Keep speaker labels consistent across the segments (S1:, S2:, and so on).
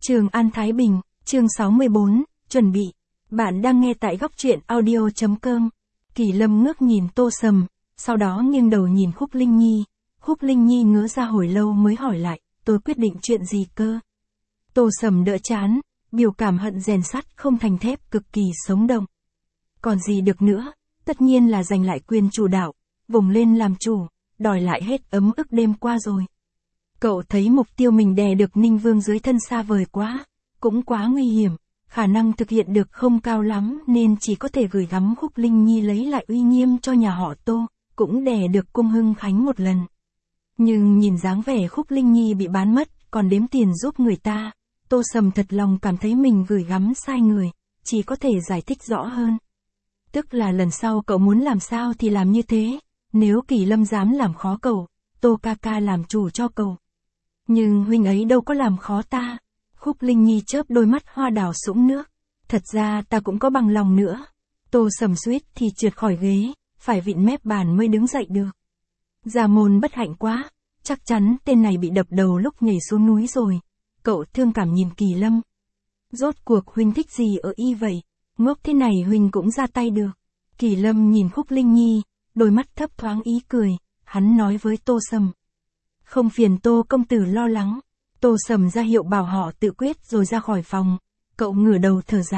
S1: Trường An Thái Bình, chương 64, chuẩn bị. Bạn đang nghe tại góc truyện audio.com. Kỳ Lâm ngước nhìn Tô Sầm, sau đó nghiêng đầu nhìn Khúc Linh Nhi. Khúc Linh Nhi ngớ ra hồi lâu mới hỏi lại, tôi quyết định chuyện gì cơ? Tô Sầm đỡ chán, biểu cảm hận rèn sắt không thành thép cực kỳ sống động. Còn gì được nữa, tất nhiên là giành lại quyền chủ đạo, vùng lên làm chủ, đòi lại hết ấm ức đêm qua rồi. Cậu thấy mục tiêu mình đè được Ninh Vương dưới thân xa vời quá, cũng quá nguy hiểm, khả năng thực hiện được không cao lắm nên chỉ có thể gửi gắm Khúc Linh Nhi lấy lại uy nghiêm cho nhà họ Tô, cũng đè được cung Hưng Khánh một lần. Nhưng nhìn dáng vẻ Khúc Linh Nhi bị bán mất, còn đếm tiền giúp người ta, Tô Sầm thật lòng cảm thấy mình gửi gắm sai người, chỉ có thể giải thích rõ hơn. Tức là lần sau cậu muốn làm sao thì làm như thế, nếu Kỳ Lâm dám làm khó cậu, Tô ca ca làm chủ cho cậu. Nhưng huynh ấy đâu có làm khó ta. Khúc Linh Nhi chớp đôi mắt hoa đào sũng nước. Thật ra ta cũng có bằng lòng nữa. Tô Sầm suýt thì trượt khỏi ghế, phải vịn mép bàn mới đứng dậy được. Gia môn bất hạnh quá, chắc chắn tên này bị đập đầu lúc nhảy xuống núi rồi. Cậu thương cảm nhìn Kỳ Lâm. Rốt cuộc huynh thích gì ở y vậy? Ngốc thế này huynh cũng ra tay được. Kỳ Lâm nhìn Khúc Linh Nhi, đôi mắt thấp thoáng ý cười, hắn nói với Tô Sầm. Không phiền Tô công tử lo lắng. Tô Sầm ra hiệu bảo họ tự quyết rồi ra khỏi phòng. Cậu ngửa đầu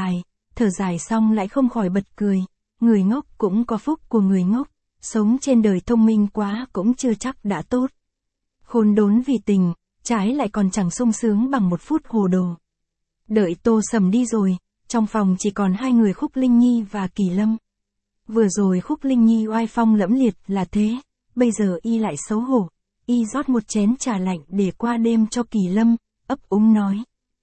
S1: thở dài xong lại không khỏi bật cười. Người ngốc cũng có phúc của người ngốc, sống trên đời thông minh quá cũng chưa chắc đã tốt. Khôn đốn vì tình, trái lại còn chẳng sung sướng bằng một phút hồ đồ. Đợi Tô Sầm đi rồi, trong phòng chỉ còn hai người Khúc Linh Nhi và Kỳ Lâm. Vừa rồi Khúc Linh Nhi oai phong lẫm liệt là thế, bây giờ y lại xấu hổ. Y rót một chén trà lạnh để qua đêm cho Kỳ Lâm, ấp úng nói.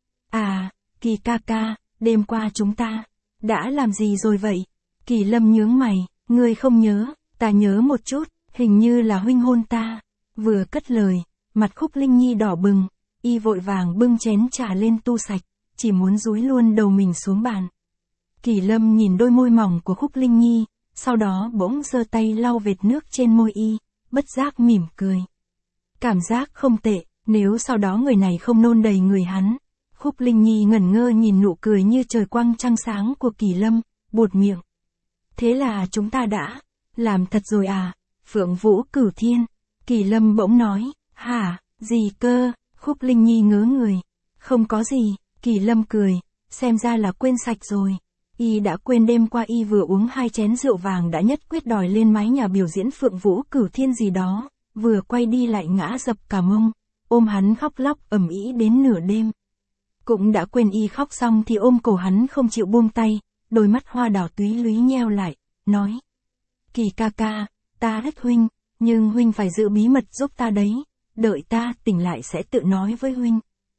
S1: À, Kỳ ca ca, đêm qua chúng ta đã làm gì rồi vậy? Kỳ Lâm nhướng mày, ngươi không nhớ, ta nhớ một chút, hình như là huynh hôn ta. Vừa cất lời, mặt Khúc Linh Nhi đỏ bừng, y vội vàng bưng chén trà lên tu sạch, chỉ muốn dúi luôn đầu mình xuống bàn. Kỳ Lâm nhìn đôi môi mỏng của Khúc Linh Nhi, sau đó bỗng giơ tay lau vệt nước trên môi y, bất giác mỉm cười. Cảm giác không tệ, nếu sau đó người này không nôn đầy người hắn. Khúc Linh Nhi ngẩn ngơ nhìn nụ cười như trời quang trăng sáng của Kỳ Lâm, buột miệng. Thế là chúng ta đã làm thật rồi à? Phượng Vũ Cửu Thiên. Kỳ Lâm bỗng nói, hả, gì cơ? Khúc Linh Nhi ngớ người. Không có gì, Kỳ Lâm cười, xem ra là quên sạch rồi. Y đã quên đêm qua y vừa uống 2 chén rượu vàng đã nhất quyết đòi lên mái nhà biểu diễn Phượng Vũ Cửu Thiên gì đó. Vừa quay đi lại ngã dập cả mông, ôm hắn khóc lóc ầm ĩ đến nửa đêm. Cũng đã quên y khóc xong thì ôm cổ hắn không chịu buông tay, đôi mắt hoa đào túy lúy nheo lại, nói. Kỳ ca ca, ta thích huynh, nhưng huynh phải giữ bí mật giúp ta đấy, đợi ta tỉnh lại sẽ tự nói với huynh.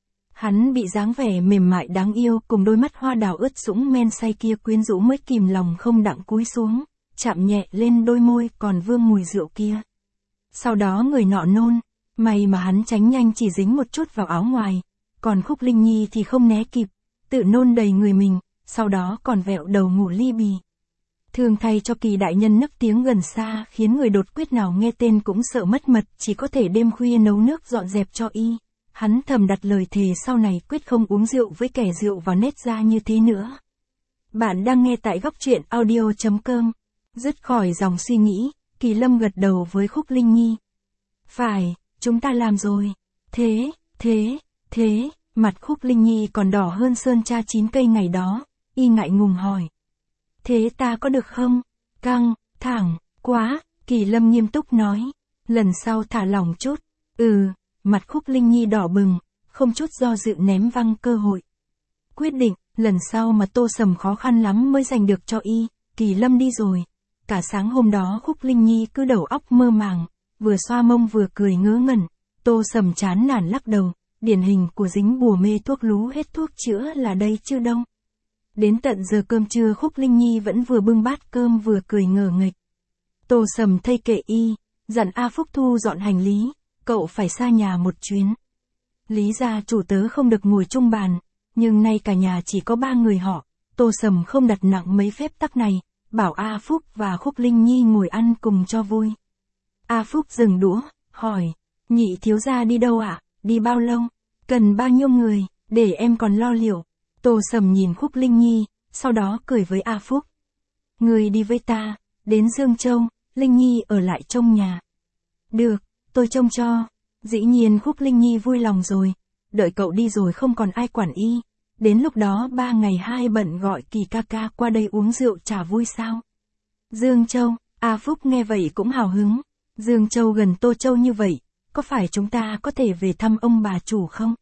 S1: Hắn bị dáng vẻ mềm mại đáng yêu cùng đôi mắt hoa đào ướt sũng men say kia quyến rũ mới kìm lòng không đặng cúi xuống, chạm nhẹ lên đôi môi còn vương mùi rượu kia. Sau đó người nọ nôn, may mà hắn tránh nhanh chỉ dính một chút vào áo ngoài, còn Khúc Linh Nhi thì không né kịp, tự nôn đầy người mình, sau đó còn vẹo đầu ngủ li bì. Thương thay cho Kỳ đại nhân nức tiếng gần xa khiến người đột quyết nào nghe tên cũng sợ mất mật, chỉ có thể đêm khuya nấu nước dọn dẹp cho y. Hắn thầm đặt lời thề sau này quyết không uống rượu với kẻ rượu vào nết ra như thế nữa. Bạn đang nghe tại góc truyện audio.com. Dứt khỏi dòng suy nghĩ, Kỳ Lâm gật đầu với Khúc Linh Nhi. Phải, chúng ta làm rồi. Thế, mặt Khúc Linh Nhi còn đỏ hơn sơn tra 9 cây ngày đó, y ngại ngùng hỏi. Thế ta có được không? Căng, thẳng, quá, Kỳ Lâm nghiêm túc nói. Lần sau thả lỏng chút. Mặt Khúc Linh Nhi đỏ bừng, không chút do dự ném văng cơ hội. Quyết định, lần sau mà Tô Sầm khó khăn lắm mới giành được cho y, Kỳ Lâm đi rồi. Cả sáng hôm đó Khúc Linh Nhi cứ đầu óc mơ màng, vừa xoa mông vừa cười ngớ ngẩn. Tô Sầm chán nản lắc đầu, điển hình của dính bùa mê thuốc lú hết thuốc chữa là đây chứ đâu. Đến tận giờ cơm trưa Khúc Linh Nhi vẫn vừa bưng bát cơm vừa cười ngờ nghệch. Tô Sầm thay kệ y, dặn A Phúc thu dọn hành lý, cậu phải xa nhà một chuyến. Lý gia chủ tớ không được ngồi chung bàn, nhưng nay cả nhà chỉ có 3 người họ, Tô Sầm không đặt nặng mấy phép tắc này, bảo A Phúc và Khúc Linh Nhi ngồi ăn cùng cho vui. A Phúc dừng đũa, hỏi, nhị thiếu gia đi đâu ạ? Đi bao lâu? Cần bao nhiêu người? để em còn lo liệu. Tô Sầm nhìn Khúc Linh Nhi, sau đó cười với A Phúc. Người đi với ta, đến Dương Châu, Linh Nhi ở lại trong nhà. Được, tôi trông cho. Dĩ nhiên Khúc Linh Nhi vui lòng rồi, đợi cậu đi rồi không còn ai quản y. Đến lúc đó 3 ngày 2 bận gọi Kỳ ca ca qua đây uống rượu trà vui sao. Dương Châu, A Phúc nghe vậy cũng hào hứng. Dương Châu gần Tô Châu như vậy, có phải chúng ta có thể về thăm ông bà chủ không?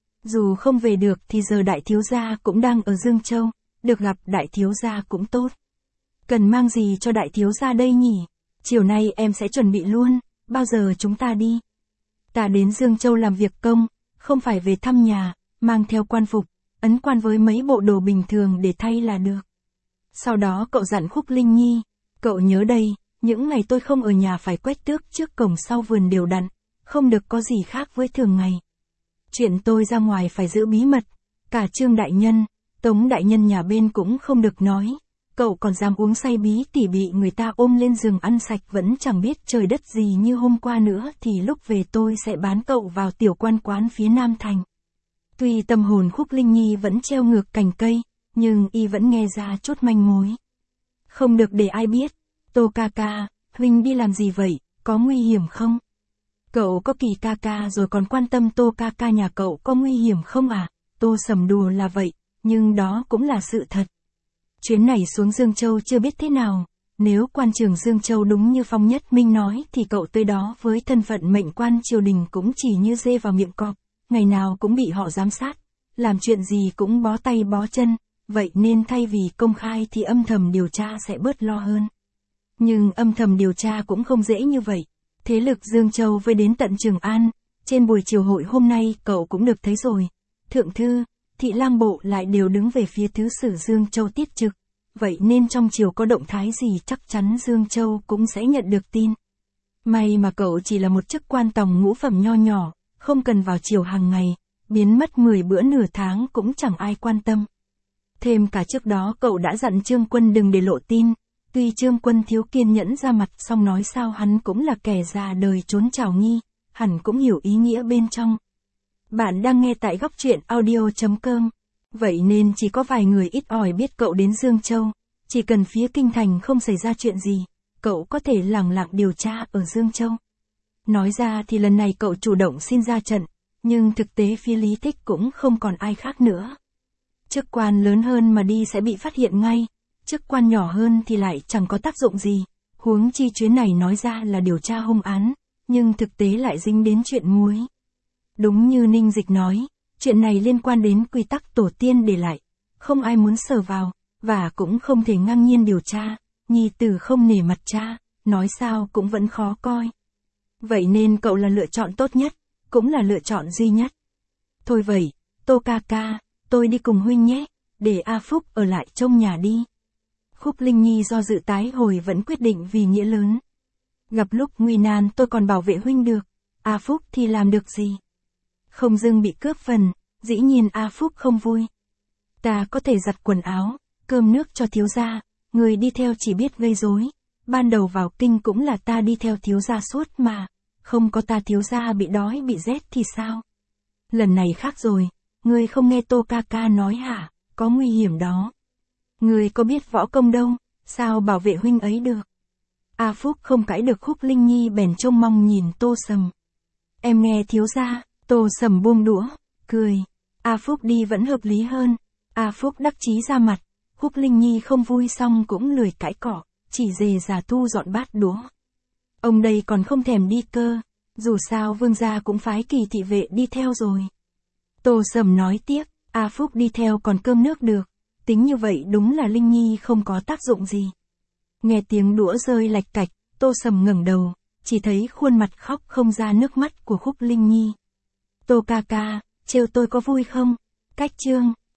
S1: Dù không về được thì giờ đại thiếu gia cũng đang ở Dương Châu, được gặp đại thiếu gia cũng tốt. Cần mang gì cho đại thiếu gia đây nhỉ? Chiều nay em sẽ chuẩn bị luôn, bao giờ chúng ta đi? Ta đến Dương Châu làm việc công, không phải về thăm nhà, mang theo quan phục, ấn quan với mấy bộ đồ bình thường để thay là được. Sau đó cậu dặn Khúc Linh Nhi, cậu nhớ đây, những ngày tôi không ở nhà phải quét tước trước cổng sau vườn đều đặn, không được có gì khác với thường ngày. Chuyện tôi ra ngoài phải giữ bí mật, cả Trương đại nhân, Tống đại nhân nhà bên cũng không được nói. Cậu còn dám uống say bí tỉ bị người ta ôm lên giường ăn sạch vẫn chẳng biết trời đất gì như hôm qua nữa thì lúc về tôi sẽ bán cậu vào tiểu quan quán phía Nam Thành. Tuy tâm hồn Khúc Linh Nhi vẫn treo ngược cành cây, nhưng y vẫn nghe ra chút manh mối. Không được để ai biết. Tô ca ca, huynh đi làm gì vậy, có nguy hiểm không? Cậu có Kỳ ca ca rồi còn quan tâm Tô ca ca nhà cậu có nguy hiểm không à? Tô Sầm đùa là vậy, nhưng đó cũng là sự thật. Chuyến này xuống Dương Châu chưa biết thế nào, nếu quan trường Dương Châu đúng như Phong Nhất Minh nói thì cậu tới đó với thân phận mệnh quan triều đình cũng chỉ như dê vào miệng cọp, ngày nào cũng bị họ giám sát, làm chuyện gì cũng bó tay bó chân, vậy nên thay vì công khai thì âm thầm điều tra sẽ bớt lo hơn. Nhưng âm thầm điều tra cũng không dễ như vậy, thế lực Dương Châu với đến tận Trường An, trên buổi chiều hội hôm nay cậu cũng được thấy rồi, thượng thư, thị lang bộ lại đều đứng về phía thứ sử Dương Châu tiết trực, vậy nên trong chiều có động thái gì chắc chắn Dương Châu cũng sẽ nhận được tin. May mà cậu chỉ là một chức quan tòng ngũ phẩm nho nhỏ, không cần vào chiều hàng ngày, biến mất 10 bữa nửa tháng cũng chẳng ai quan tâm. Thêm cả trước đó cậu đã dặn Trương Quân đừng để lộ tin, tuy Trương Quân thiếu kiên nhẫn ra mặt song nói sao hắn cũng là kẻ già đời trốn trảo nghi, hẳn cũng hiểu ý nghĩa bên trong. Bạn đang nghe tại góc truyện audio.com, vậy nên chỉ có vài người ít ỏi biết cậu đến Dương Châu, chỉ cần phía kinh thành không xảy ra chuyện gì, cậu có thể lẳng lặng điều tra ở Dương Châu. Nói ra thì lần này cậu chủ động xin ra trận, nhưng thực tế phía Lý Thích cũng không còn ai khác nữa. Chức quan lớn hơn mà đi sẽ bị phát hiện ngay, chức quan nhỏ hơn thì lại chẳng có tác dụng gì, huống chi chuyến này nói ra là điều tra hung án, nhưng thực tế lại dính đến chuyện muối. Đúng như Ninh Dịch nói, chuyện này liên quan đến quy tắc tổ tiên để lại, không ai muốn sờ vào, và cũng không thể ngang nhiên điều tra, nhi tử không nể mặt cha, nói sao cũng vẫn khó coi. Vậy nên cậu là lựa chọn tốt nhất, cũng là lựa chọn duy nhất. Thôi vậy, Tô ca ca, tôi đi cùng huynh nhé, để A Phúc ở lại trông nhà đi. Khúc Linh Nhi do dự tái hồi vẫn quyết định vì nghĩa lớn. Gặp lúc nguy nan tôi còn bảo vệ huynh được, A Phúc thì làm được gì? Không dưng bị cướp phần, dĩ nhiên A Phúc không vui. Ta có thể giặt quần áo, cơm nước cho thiếu gia, người đi theo chỉ biết gây rối. Ban đầu vào kinh cũng là ta đi theo thiếu gia suốt mà, không có ta thiếu gia bị đói bị rét thì sao? Lần này khác rồi, ngươi không nghe Tô ca ca nói hả, có nguy hiểm đó. Ngươi có biết võ công đâu, sao bảo vệ huynh ấy được? A Phúc không cãi được Khúc Linh Nhi bèn trông mong nhìn Tô Sầm. Em nghe thiếu gia. Tô Sầm buông đũa, cười. A Phúc đi vẫn hợp lý hơn. A Phúc đắc chí ra mặt. Khúc Linh Nhi không vui xong cũng lười cãi cọ, chỉ dề già thu dọn bát đũa. Ông đây còn không thèm đi cơ, dù sao vương gia cũng phái Kỳ thị vệ đi theo rồi. Tô Sầm nói tiếp, A Phúc đi theo còn cơm nước được, tính như vậy đúng là Linh Nhi không có tác dụng gì. Nghe tiếng đũa rơi lạch cạch, Tô Sầm ngẩng đầu, chỉ thấy khuôn mặt khóc không ra nước mắt của Khúc Linh Nhi. Tô ca ca, trêu tôi có vui không? Cách chương.